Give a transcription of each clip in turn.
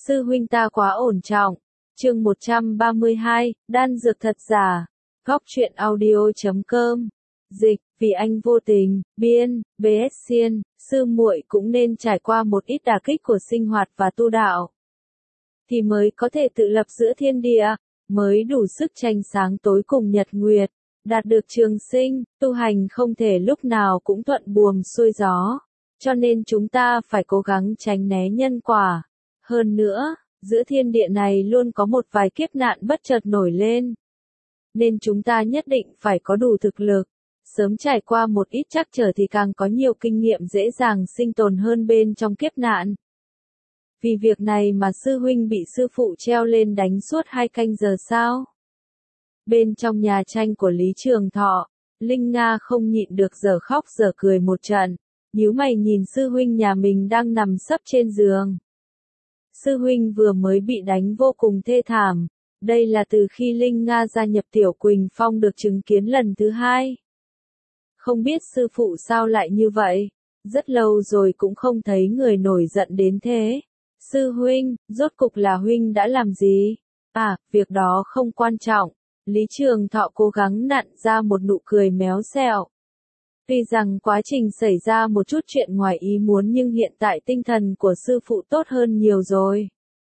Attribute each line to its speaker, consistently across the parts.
Speaker 1: Sư huynh ta quá ổn trọng. Chương 132, đan dược thật giả. Góc truyện audio.com. Dịch, vì anh vô tình, biên, BS Xiên, sư muội cũng nên trải qua một ít đả kích của sinh hoạt và tu đạo. Thì mới có thể tự lập giữa thiên địa, mới đủ sức tranh sáng tối cùng nhật nguyệt, đạt được trường sinh, tu hành không thể lúc nào cũng thuận buồm xuôi gió. Cho nên chúng ta phải cố gắng tránh né nhân quả. Hơn nữa, giữa thiên địa này luôn có một vài kiếp nạn bất chợt nổi lên. Nên chúng ta nhất định phải có đủ thực lực. Sớm trải qua một ít trắc trở thì càng có nhiều kinh nghiệm dễ dàng sinh tồn hơn bên trong kiếp nạn. Vì việc này mà sư huynh bị sư phụ treo lên đánh suốt 2 canh giờ sao? Bên trong nhà tranh của Lý Trường Thọ, Linh Nga không nhịn được dở khóc dở cười một trận, nhíu mày nhìn sư huynh nhà mình đang nằm sấp trên giường. Sư huynh vừa mới bị đánh vô cùng thê thảm, đây là từ khi Linh Nga gia nhập Tiểu Quỳnh Phong được chứng kiến lần thứ 2. Không biết sư phụ sao lại như vậy, rất lâu rồi cũng không thấy người nổi giận đến thế. Sư huynh, rốt cục là huynh đã làm gì? À, việc đó không quan trọng. Lý Trường Thọ cố gắng nặn ra một nụ cười méo xẹo. Tuy rằng quá trình xảy ra một chút chuyện ngoài ý muốn nhưng hiện tại tinh thần của sư phụ tốt hơn nhiều rồi.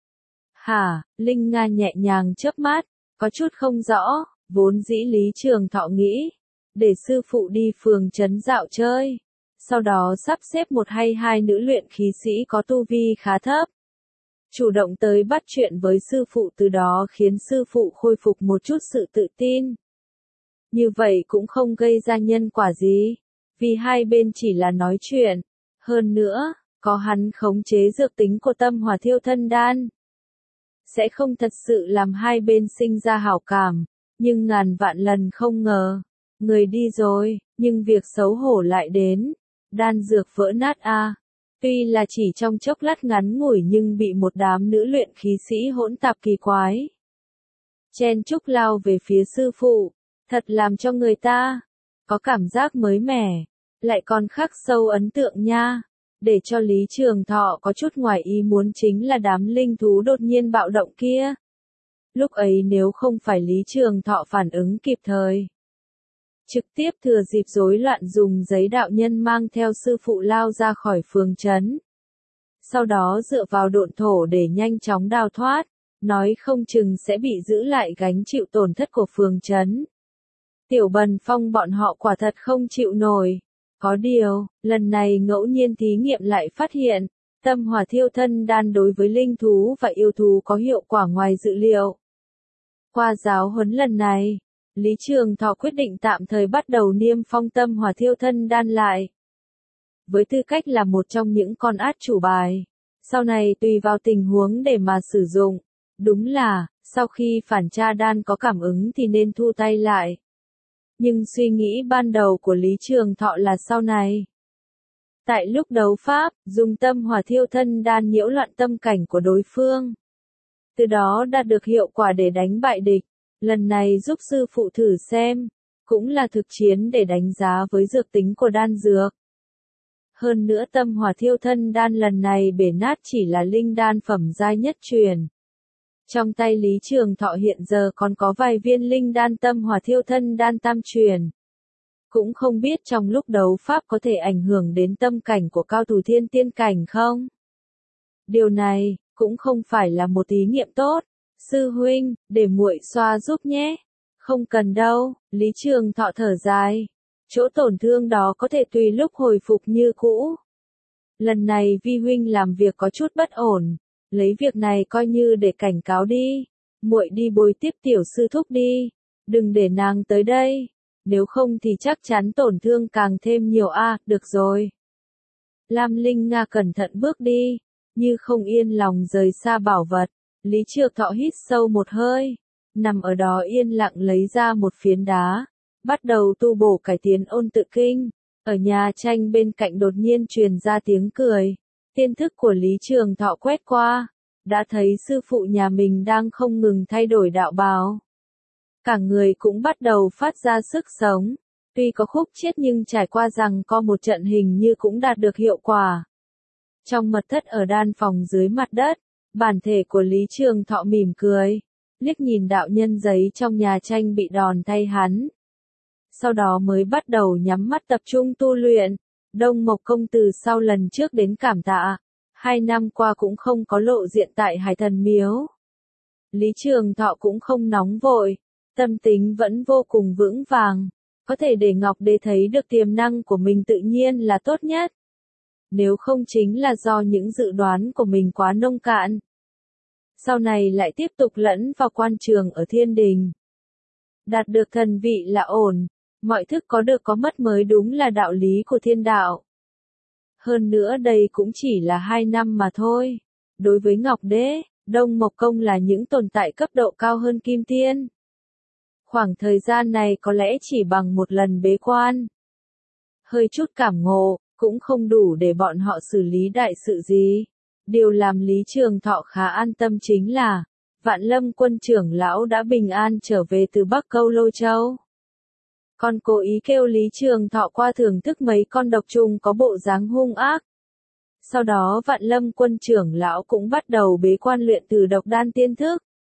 Speaker 1: Hả, Linh Nga nhẹ nhàng chớp mắt, có chút không rõ, vốn dĩ Lý Trường Thọ nghĩ, để sư phụ đi phường trấn dạo chơi, sau đó sắp xếp một hay hai nữ luyện khí sĩ có tu vi khá thấp. Chủ động tới bắt chuyện với sư phụ từ đó khiến sư phụ khôi phục một chút sự tự tin. Như vậy cũng không gây ra nhân quả gì, vì hai bên chỉ là nói chuyện. Hơn nữa, có hắn khống chế dược tính của tâm hỏa thiêu thân đan. Sẽ không thật sự làm hai bên sinh ra hảo cảm, nhưng ngàn vạn lần không ngờ. Người đi rồi, nhưng việc xấu hổ lại đến. Đan dược vỡ nát a. Tuy là chỉ trong chốc lát ngắn ngủi nhưng bị một đám nữ luyện khí sĩ hỗn tạp kỳ quái chen chúc lao về phía sư phụ, thật làm cho người ta có cảm giác mới mẻ, lại còn khắc sâu ấn tượng nha. Để cho Lý Trường Thọ có chút ngoài ý muốn chính là đám linh thú đột nhiên bạo động kia. Lúc ấy nếu không phải Lý Trường Thọ phản ứng kịp thời, trực tiếp thừa dịp rối loạn dùng giấy đạo nhân mang theo sư phụ lao ra khỏi phường trấn. Sau đó dựa vào độn thổ để nhanh chóng đào thoát, nói không chừng sẽ bị giữ lại gánh chịu tổn thất của phường trấn. Tiểu Bần Phong bọn họ quả thật không chịu nổi. Có điều, lần này ngẫu nhiên thí nghiệm lại phát hiện, tâm hỏa thiêu thân đan đối với linh thú và yêu thú có hiệu quả ngoài dự liệu. Qua giáo huấn lần này, Lý Trường Thọ quyết định tạm thời bắt đầu niêm phong tâm hỏa thiêu thân đan lại. Với tư cách là một trong những con át chủ bài, sau này tùy vào tình huống để mà sử dụng. Đúng là, sau khi phản tra đan có cảm ứng thì nên thu tay lại. Nhưng suy nghĩ ban đầu của Lý Trường Thọ là sau này. Tại lúc đấu pháp, dùng tâm hỏa thiêu thân đan nhiễu loạn tâm cảnh của đối phương. Từ đó đạt được hiệu quả để đánh bại địch. Lần này giúp sư phụ thử xem, cũng là thực chiến để đánh giá với dược tính của đan dược. Hơn nữa tâm hỏa thiêu thân đan lần này bể nát chỉ là linh đan phẩm giai nhất truyền. Trong tay Lý Trường Thọ hiện giờ còn có vài viên linh đan tâm hỏa thiêu thân đan tam truyền. Cũng không biết trong lúc đấu pháp có thể ảnh hưởng đến tâm cảnh của cao thủ thiên tiên cảnh không? Điều này, cũng không phải là một ý niệm tốt. Sư huynh, để muội xoa giúp nhé. Không cần đâu, Lý Trường Thọ thở dài. Chỗ tổn thương đó có thể tùy lúc hồi phục như cũ. Lần này vi huynh làm việc có chút bất ổn, lấy việc này coi như để cảnh cáo đi. Muội đi bồi tiếp tiểu sư thúc đi, đừng để nàng tới đây, nếu không thì chắc chắn tổn thương càng thêm nhiều a. Được rồi. Lam Linh Nga cẩn thận bước đi, như không yên lòng rời xa bảo vật. Lý Trường Thọ hít sâu một hơi, nằm ở đó yên lặng lấy ra một phiến đá, bắt đầu tu bổ cải tiến ôn tự kinh. Ở nhà tranh bên cạnh đột nhiên truyền ra tiếng cười. Tiên thức của Lý Trường Thọ quét qua, đã thấy sư phụ nhà mình đang không ngừng thay đổi đạo bào. Cả người cũng bắt đầu phát ra sức sống. Tuy có khúc chiết nhưng trải qua rằng có một trận hình như cũng đạt được hiệu quả. Trong mật thất ở đan phòng dưới mặt đất, Bản thể của Lý Trường Thọ mỉm cười, liếc nhìn đạo nhân giấy trong nhà tranh bị đòn thay hắn. Sau đó mới bắt đầu nhắm mắt tập trung tu luyện. Đông Mộc Công từ sau lần trước đến cảm tạ, 2 năm qua cũng không có lộ diện tại Hải Thần Miếu. Lý Trường Thọ cũng không nóng vội, tâm tính vẫn vô cùng vững vàng, có thể để Ngọc Đế thấy được tiềm năng của mình tự nhiên là tốt nhất. Nếu không chính là do những dự đoán của mình quá nông cạn. Sau này lại tiếp tục lẫn vào quan trường ở thiên đình. Đạt được thần vị là ổn, mọi thức có được có mất mới đúng là đạo lý của thiên đạo. Hơn nữa đây cũng chỉ là 2 năm mà thôi. Đối với Ngọc Đế, Đông Mộc Công là những tồn tại cấp độ cao hơn Kim Tiên. Khoảng thời gian này có lẽ chỉ bằng một lần bế quan. Hơi chút cảm ngộ, cũng không đủ để bọn họ xử lý đại sự gì. Điều làm Lý Trường Thọ khá an tâm chính là, Vạn Lâm Quân trưởng lão đã bình an trở về từ Bắc Câu Lô Châu. Còn cố ý kêu Lý Trường Thọ qua thưởng thức mấy con độc trùng có bộ dáng hung ác. Sau đó Vạn Lâm Quân trưởng lão cũng bắt đầu bế quan luyện từ độc đan tiên thức.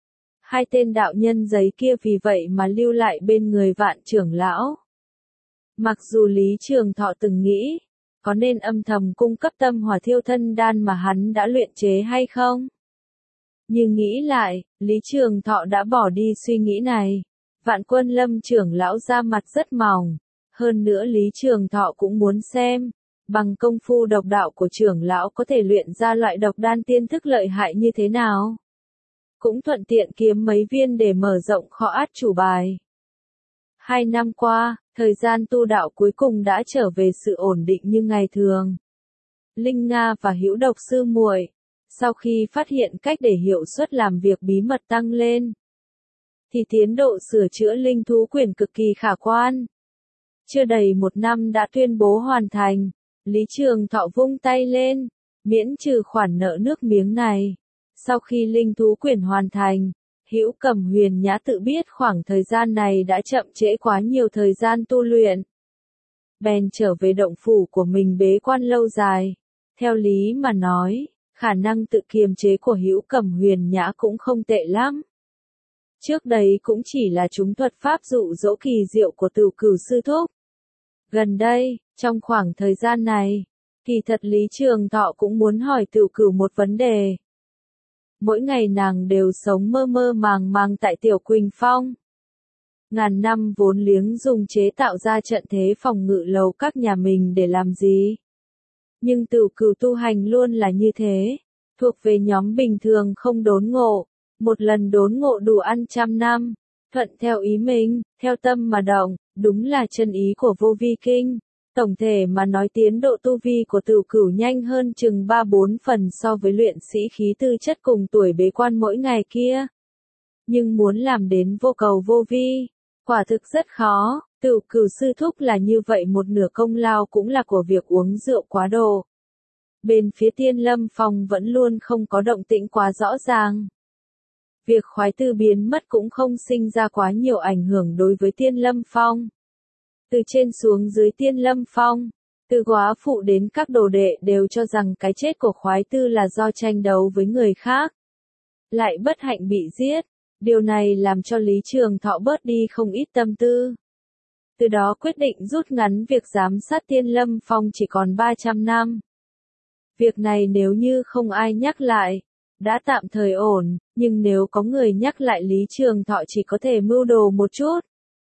Speaker 1: 2 tên đạo nhân giấy kia vì vậy mà lưu lại bên người Vạn trưởng lão. Mặc dù Lý Trường Thọ từng nghĩ, có nên âm thầm cung cấp tâm hỏa thiêu thân đan mà hắn đã luyện chế hay không? Nhưng nghĩ lại, Lý Trường Thọ đã bỏ đi suy nghĩ này. Vạn Quân Lâm trưởng lão ra mặt rất mỏng. Hơn nữa Lý Trường Thọ cũng muốn xem, bằng công phu độc đạo của trưởng lão có thể luyện ra loại độc đan tiên thức lợi hại như thế nào. Cũng thuận tiện kiếm mấy viên để mở rộng kho át chủ bài. 2 năm qua, thời gian tu đạo cuối cùng đã trở về sự ổn định như ngày thường. Linh Nga và Hữu Độc sư muội, sau khi phát hiện cách để hiệu suất làm việc bí mật tăng lên, thì tiến độ sửa chữa linh thú quyển cực kỳ khả quan. Chưa đầy 1 năm đã tuyên bố hoàn thành, Lý Trường Thọ vung tay lên, miễn trừ khoản nợ nước miếng này. Sau khi linh thú quyển hoàn thành, Hữu Cẩm Huyền Nhã tự biết khoảng thời gian này đã chậm trễ quá nhiều thời gian tu luyện. Bèn trở về động phủ của mình bế quan lâu dài. Theo lý mà nói, khả năng tự kiềm chế của Hữu Cẩm Huyền Nhã cũng không tệ lắm. Trước đây cũng chỉ là chúng thuật pháp dụ dỗ kỳ diệu của Tửu Cửu sư thúc. Gần đây, trong khoảng thời gian này, kỳ thật Lý Trường Thọ cũng muốn hỏi Tửu Cửu một vấn đề. Mỗi ngày nàng đều sống mơ mơ màng màng tại Tiểu Quỳnh Phong. Ngàn năm vốn liếng dùng chế tạo ra trận thế phòng ngự lầu các nhà mình để làm gì? Nhưng Tửu Cửu tu hành luôn là như thế, thuộc về nhóm bình thường không đốn ngộ, một lần đốn ngộ đủ ăn 100 năm, thuận theo ý mình, theo tâm mà động, đúng là chân ý của Vô Vi Kinh. Tổng thể mà nói tiến độ tu vi của Tửu Cửu nhanh hơn chừng 3-4 phần so với luyện sĩ khí tư chất cùng tuổi bế quan mỗi ngày kia. Nhưng muốn làm đến vô cầu vô vi, quả thực rất khó. Tửu Cửu sư thúc là như vậy, một nửa công lao cũng là của việc uống rượu quá độ. Bên phía Tiên Lâm Phong vẫn luôn không có động tĩnh quá rõ ràng. Việc khoái tư biến mất cũng không sinh ra quá nhiều ảnh hưởng đối với Tiên Lâm Phong. Từ trên xuống dưới Tiên Lâm Phong, từ góa phụ đến các đồ đệ đều cho rằng cái chết của khoái tư là do tranh đấu với người khác. Lại bất hạnh bị giết, điều này làm cho Lý Trường Thọ bớt đi không ít tâm tư. Từ đó quyết định rút ngắn việc giám sát Tiên Lâm Phong chỉ còn 300 năm. Việc này nếu như không ai nhắc lại, đã tạm thời ổn, nhưng nếu có người nhắc lại Lý Trường Thọ chỉ có thể mưu đồ một chút.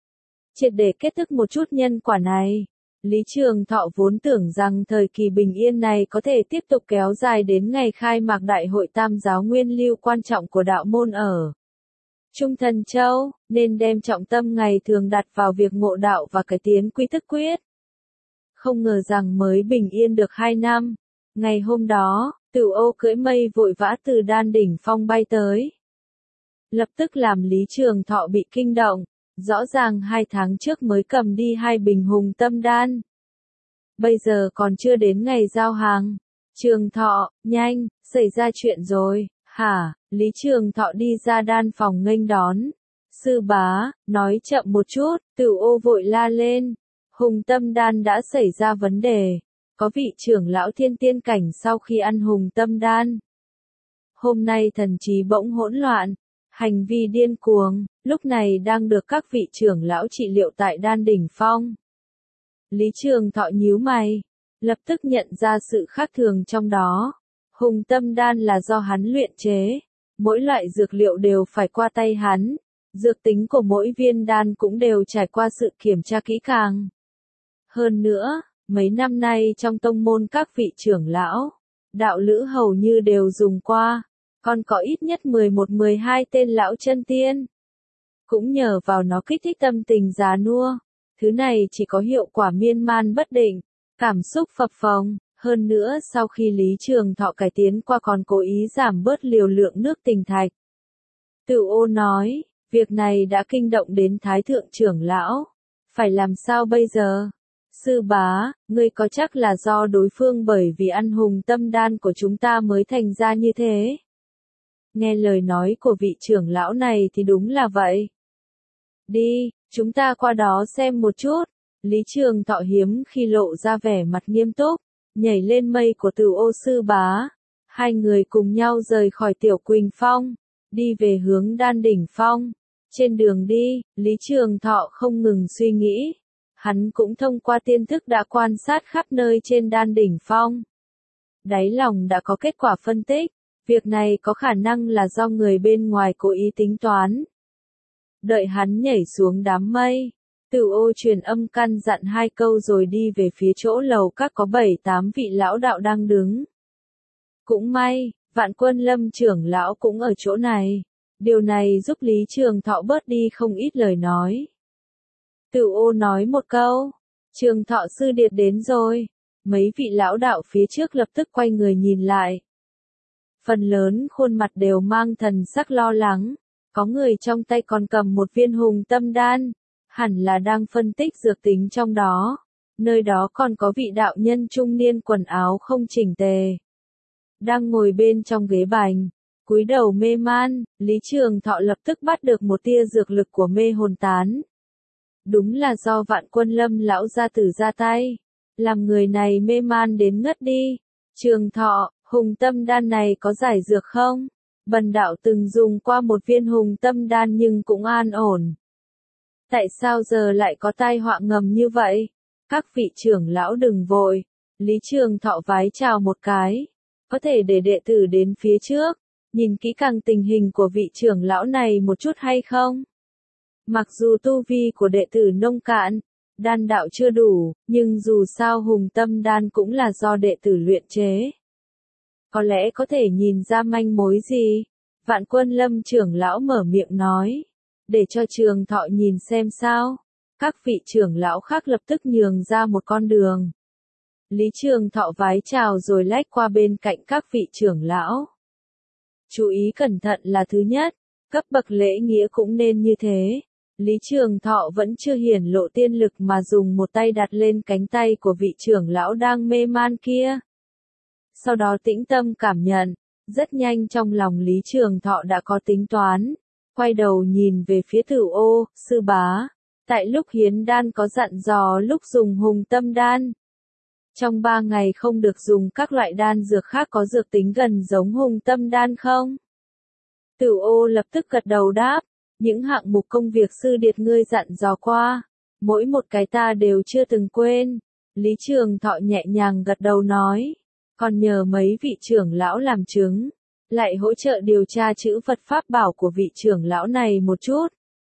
Speaker 1: Triệt để kết thúc một chút nhân quả này, Lý Trường Thọ vốn tưởng rằng thời kỳ bình yên này có thể tiếp tục kéo dài đến ngày khai mạc Đại hội Tam giáo Nguyên Lưu quan trọng của đạo môn ở Trung Thần Châu, nên đem trọng tâm ngày thường đặt vào việc ngộ đạo và cải tiến quy thức quyết. Không ngờ rằng mới bình yên được 2 năm, ngày hôm đó, Tửu Ô cưỡi mây vội vã từ Đan Đỉnh Phong bay tới. Lập tức làm Lý Trường Thọ bị kinh động. Rõ ràng 2 tháng trước mới cầm đi 2 bình hùng tâm đan. Bây giờ còn chưa đến ngày giao hàng. Trường Thọ, nhanh, xảy ra chuyện rồi, hả? Lý Trường Thọ đi ra đan phòng nghênh đón. Sư bá, nói chậm một chút, Tửu Ô vội la lên. Hùng tâm đan đã xảy ra vấn đề. Có vị trưởng lão thiên tiên cảnh sau khi ăn hùng tâm đan. Hôm nay thần trí bỗng hỗn loạn, hành vi điên cuồng, lúc này đang được các vị trưởng lão trị liệu tại Đan Đỉnh Phong. Lý Trường Thọ nhíu mày, lập tức nhận ra sự khác thường trong đó. Hùng tâm đan là do hắn luyện chế, mỗi loại dược liệu đều phải qua tay hắn, dược tính của mỗi viên đan cũng đều trải qua sự kiểm tra kỹ càng. Hơn nữa, mấy năm nay trong tông môn các vị trưởng lão, đạo lữ hầu như đều dùng qua, còn có ít nhất 11-12 tên lão chân tiên. Cũng nhờ vào nó kích thích tâm tình già nua, thứ này chỉ có hiệu quả miên man bất định, cảm xúc phập phồng. Hơn nữa sau khi Lý Trường Thọ cải tiến qua còn cố ý giảm bớt liều lượng nước tình thạch. Tự Ô nói, việc này đã kinh động đến Thái Thượng trưởng lão. Phải làm sao bây giờ? Sư bá, ngươi có chắc là do đối phương bởi vì ăn hùng tâm đan của chúng ta mới thành ra như thế? Nghe lời nói của vị trưởng lão này thì đúng là vậy. Đi, chúng ta qua đó xem một chút. Lý Trường Thọ hiếm khi lộ ra vẻ mặt nghiêm túc, nhảy lên mây của Từ Ô sư bá. Hai người cùng nhau rời khỏi Tiểu Quỳnh Phong, đi về hướng Đan Đỉnh Phong. Trên đường đi, Lý Trường Thọ không ngừng suy nghĩ. Hắn cũng thông qua tiên thức đã quan sát khắp nơi trên Đan Đỉnh Phong. Đáy lòng đã có kết quả phân tích, việc này có khả năng là do người bên ngoài cố ý tính toán. Đợi hắn nhảy xuống đám mây, Từ Ô truyền âm căn dặn hai câu rồi đi về phía chỗ lầu các có 7-8 vị lão đạo đang đứng. Cũng may, Vạn Quân Lâm trưởng lão cũng ở chỗ này. Điều này giúp Lý Trường Thọ bớt đi không ít lời nói. Từ Ô nói một câu, Trường Thọ sư điệt đến rồi. Mấy vị lão đạo phía trước lập tức quay người nhìn lại. Phần lớn khuôn mặt đều mang thần sắc lo lắng. Có người trong tay còn cầm một viên hùng tâm đan, hẳn là đang phân tích dược tính trong đó. Nơi đó còn có vị đạo nhân trung niên quần áo không chỉnh tề, đang ngồi bên trong ghế bành, cúi đầu mê man. Lý Trường Thọ lập tức bắt được một tia dược lực của mê hồn tán. Đúng là do Vạn Quân Lâm lão gia tử ra tay, làm người này mê man đến ngất đi. Trường Thọ, hùng tâm đan này có giải dược không? Bần đạo từng dùng qua một viên hùng tâm đan nhưng cũng an ổn. Tại sao giờ lại có tai họa ngầm như vậy? Các vị trưởng lão đừng vội. Lý Trường Thọ vái chào một cái. Có thể để đệ tử đến phía trước, nhìn kỹ càng tình hình của vị trưởng lão này một chút hay không? Mặc dù tu vi của đệ tử nông cạn, đan đạo chưa đủ, nhưng dù sao hùng tâm đan cũng là do đệ tử luyện chế. Có lẽ có thể nhìn ra manh mối gì? Vạn Quân Lâm trưởng lão mở miệng nói. Để cho Trường Thọ nhìn xem sao. Các vị trưởng lão khác lập tức nhường ra một con đường. Lý Trường Thọ vái chào rồi lách qua bên cạnh các vị trưởng lão. Chú ý cẩn thận là thứ nhất, cấp bậc lễ nghĩa cũng nên như thế. Lý Trường Thọ vẫn chưa hiển lộ tiên lực mà dùng một tay đặt lên cánh tay của vị trưởng lão đang mê man kia. Sau đó tĩnh tâm cảm nhận, rất nhanh trong lòng Lý Trường Thọ đã có tính toán. Quay đầu nhìn về phía Tử Ô, sư bá. Tại lúc hiến đan có dặn dò lúc dùng hùng tâm đan. Trong 3 ngày không được dùng các loại đan dược khác có dược tính gần giống hùng tâm đan không? Tử Ô lập tức gật đầu đáp. Những hạng mục công việc sư điệt ngươi dặn dò qua, mỗi một cái ta đều chưa từng quên. Lý Trường Thọ nhẹ nhàng gật đầu nói. Còn nhờ mấy vị trưởng lão làm chứng, lại hỗ trợ điều tra chữ Phật Pháp bảo của vị trưởng lão này một chút.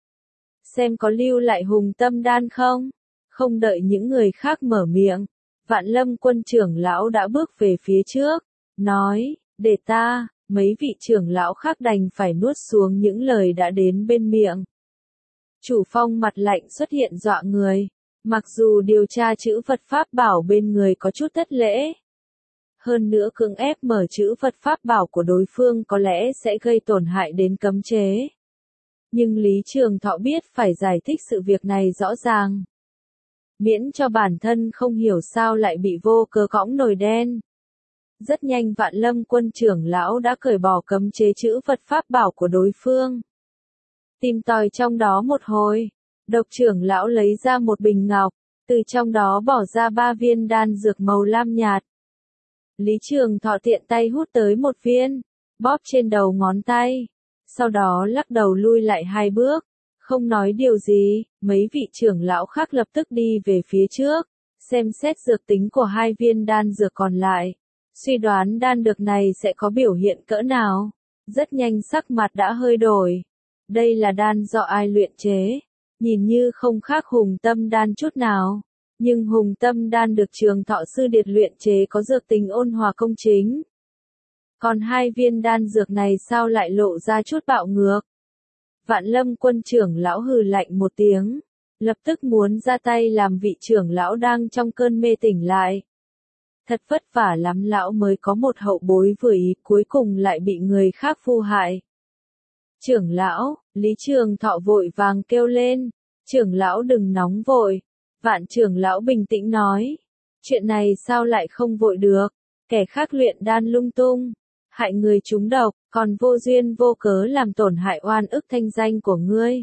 Speaker 1: Xem có lưu lại hùng tâm đan không? Không đợi những người khác mở miệng, Vạn Lâm Quân trưởng lão đã bước về phía trước, nói, để ta. Mấy vị trưởng lão khác đành phải nuốt xuống những lời đã đến bên miệng. Chủ phong mặt lạnh xuất hiện dọa người, mặc dù điều tra chữ Phật Pháp bảo bên người có chút thất lễ. Hơn nữa cưỡng ép mở chữ Phật Pháp bảo của đối phương có lẽ sẽ gây tổn hại đến cấm chế. Nhưng Lý Trường Thọ biết phải giải thích sự việc này rõ ràng. Miễn cho bản thân không hiểu sao lại bị vô cớ cõng nồi đen. Rất nhanh Vạn Lâm Quân trưởng lão đã cởi bỏ cấm chế chữ Phật Pháp bảo của đối phương. Tìm tòi trong đó một hồi, Độc trưởng lão lấy ra một bình ngọc, từ trong đó bỏ ra 3 viên đan dược màu lam nhạt. Lý Trường Thọ tiện tay hút tới một viên, bóp trên đầu ngón tay, sau đó lắc đầu lui lại 2 bước, không nói điều gì, mấy vị trưởng lão khác lập tức đi về phía trước, xem xét dược tính của 2 viên đan dược còn lại, suy đoán đan dược này sẽ có biểu hiện cỡ nào. Rất nhanh sắc mặt đã hơi đổi. Đây là đan do ai luyện chế? Nhìn như không khác hùng tâm đan chút nào. Nhưng hùng tâm đan được Trường Thọ Sư Điệt luyện chế có dược tính ôn hòa công chính. Còn 2 viên đan dược này sao lại lộ ra chút bạo ngược? Vạn Lâm Quân trưởng lão hừ lạnh một tiếng, lập tức muốn ra tay làm vị trưởng lão đang trong cơn mê tỉnh lại. Thật vất vả lắm lão mới có một hậu bối vừa ý, cuối cùng lại bị người khác vu hại. Trưởng lão, Lý Trường Thọ vội vàng kêu lên, trưởng lão đừng nóng vội. Vạn trưởng lão bình tĩnh nói, chuyện này sao lại không vội được, kẻ khác luyện đan lung tung, hại người trúng độc, còn vô duyên vô cớ làm tổn hại oan ức thanh danh của ngươi.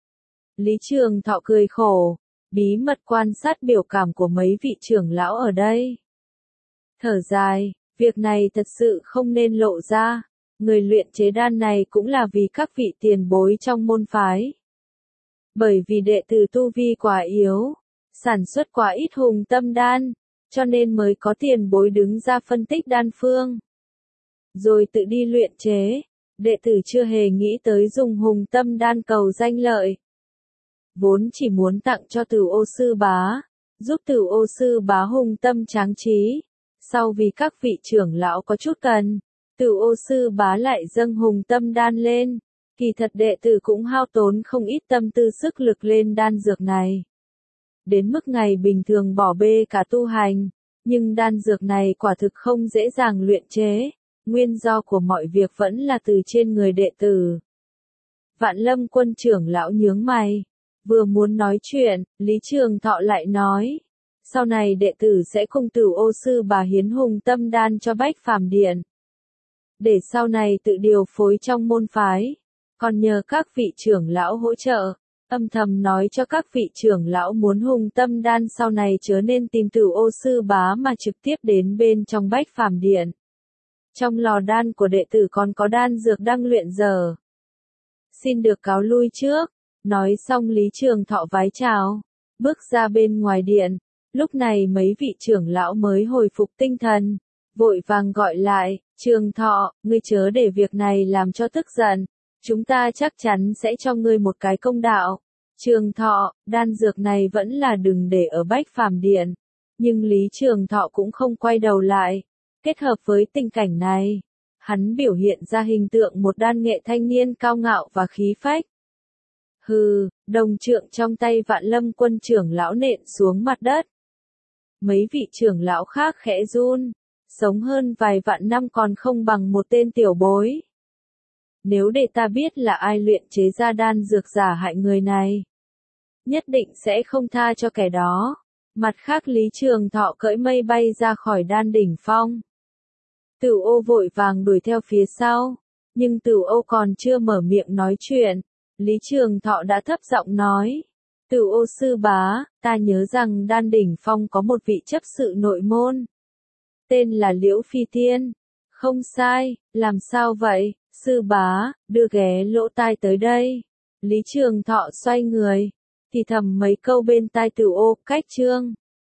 Speaker 1: Lý Trường Thọ cười khổ, bí mật quan sát biểu cảm của mấy vị trưởng lão ở đây. Thở dài, việc này thật sự không nên lộ ra, người luyện chế đan này cũng là vì các vị tiền bối trong môn phái. Bởi vì đệ tử tu vi quá yếu, sản xuất quá ít hùng tâm đan, cho nên mới có tiền bối đứng ra phân tích đan phương. Rồi tự đi luyện chế, đệ tử chưa hề nghĩ tới dùng hùng tâm đan cầu danh lợi. Vốn chỉ muốn tặng cho Tửu Ô Sư Bá, giúp Tửu Ô Sư Bá hùng tâm tráng trí. Sau vì các vị trưởng lão có chút cần, Tửu Ô Sư Bá lại dâng hùng tâm đan lên. Kỳ thật đệ tử cũng hao tốn không ít tâm tư sức lực lên đan dược này. Đến mức ngày bình thường bỏ bê cả tu hành, nhưng đan dược này quả thực không dễ dàng luyện chế, nguyên do của mọi việc vẫn là từ trên người đệ tử. Vạn Lâm Quân trưởng lão nhướng mày, vừa muốn nói chuyện, Lý Trường Thọ lại nói, sau này đệ tử sẽ cùng Tửu Ô Sư Bá hiến hùng tâm đan cho Bách Phàm Điện, để sau này tự điều phối trong môn phái, còn nhờ các vị trưởng lão hỗ trợ. Âm thầm nói cho các vị trưởng lão muốn hùng tâm đan sau này chớ nên tìm Tửu Ô Sư Bá mà trực tiếp đến bên trong Bách Phàm Điện. Trong lò đan của đệ tử còn có đan dược đang luyện dở. Xin được cáo lui trước. Nói xong Lý Trường Thọ vái chào, bước ra bên ngoài điện. Lúc này mấy vị trưởng lão mới hồi phục tinh thần, vội vàng gọi lại, Trường Thọ, ngươi chớ để việc này làm cho tức giận. Chúng ta chắc chắn sẽ cho ngươi một cái công đạo. Trường Thọ, đan dược này vẫn là đừng để ở Bách Phàm Điện. Nhưng Lý Trường Thọ cũng không quay đầu lại. Kết hợp với tình cảnh này, hắn biểu hiện ra hình tượng một đan nghệ thanh niên cao ngạo và khí phách. Hừ, đồng trượng trong tay Vạn Lâm Quân trưởng lão nện xuống mặt đất. Mấy vị trưởng lão khác khẽ run, sống hơn vài vạn năm còn không bằng một tên tiểu bối. Nếu để ta biết là ai luyện chế ra đan dược giả hại người này, nhất định sẽ không tha cho kẻ đó. Mặt khác Lý Trường Thọ cưỡi mây bay ra khỏi đan đỉnh phong. Tửu Ô vội vàng đuổi theo phía sau, nhưng Tửu Ô còn chưa mở miệng nói chuyện, Lý Trường Thọ đã thấp giọng nói, Tửu Ô Sư Bá, ta nhớ rằng đan đỉnh phong có một vị chấp sự nội môn, tên là Liễu Phi Tiên. Không sai, làm sao vậy, Sư Bá, đưa ghé lỗ tai tới đây. Lý Trường Thọ xoay người, thì thầm mấy câu bên tai Tửu Ô, cách chương.